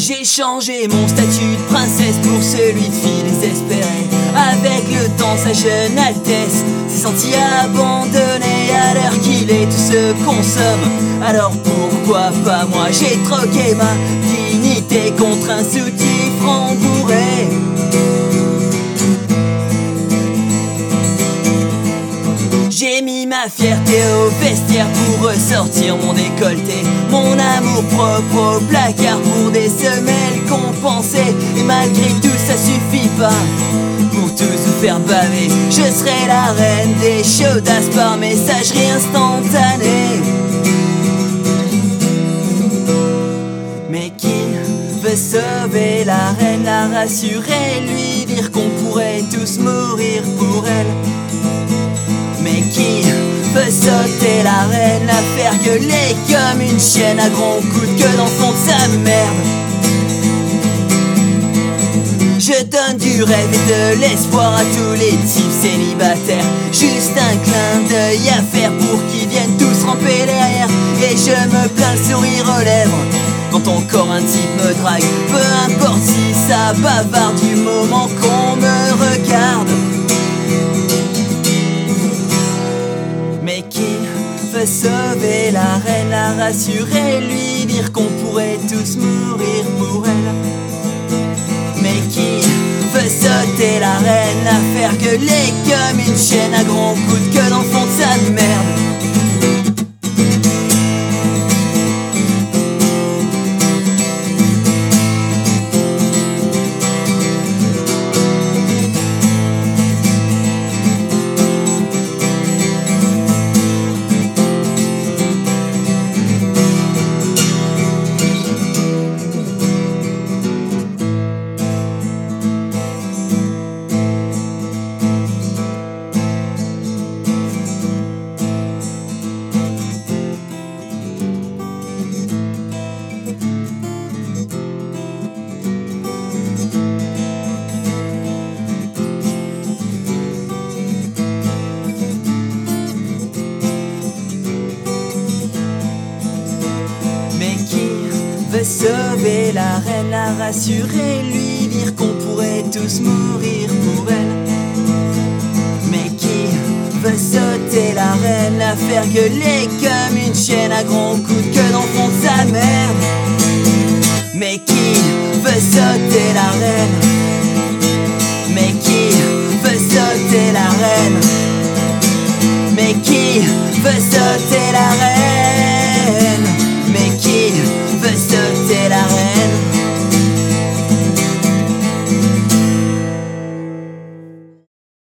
J'ai changé mon statut de princesse pour celui de fille désespérée. Avec le temps, sa jeune altesse s'est sentie abandonnée. À l'heure qu'il est, tout se consomme. Alors pourquoi pas moi? J'ai troqué ma dignité contre un soutif rembourré. J'ai mis ma fierté au vestiaire pour ressortir mon décolleté, mon amour propre au placard pour des semelles compensées. Et malgré tout ça suffit pas pour tous vous faire baver. Je serai la reine des chaudasses par messagerie instantanée. Mais qui veut sauver la reine, la rassurer, lui dire qu'on pourrait tous mourir pour elle? Mais qui veut sauter la reine, la faire gueuler comme une chienne à gros coups de queue dans le fond de sa merde? Je donne du rêve et de l'espoir à tous les types célibataires. Juste un clin d'œil à faire pour qu'ils viennent tous ramper derrière. Et je me plains le sourire aux lèvres quand encore un type me drague. Peu importe si ça bavarde du moment qu'on me regarde. Mais qui veut sauver la reine, la rassurer, lui dire qu'on pourrait tous mourir pour elle? Mais qui veut sauter la reine, la faire gueuler comme une chienne à gros coups de queue dans le fond de sa merde? Veut sauver la reine, la rassurer, lui dire qu'on pourrait tous mourir pour elle. Mais qui veut sauter la reine, la faire gueuler comme une chienne à gros coups de queue dans le fond de sa merde? Mais qui veut sauter la reine? Mais qui veut sauter la reine? Mais qui veut sauter la reine?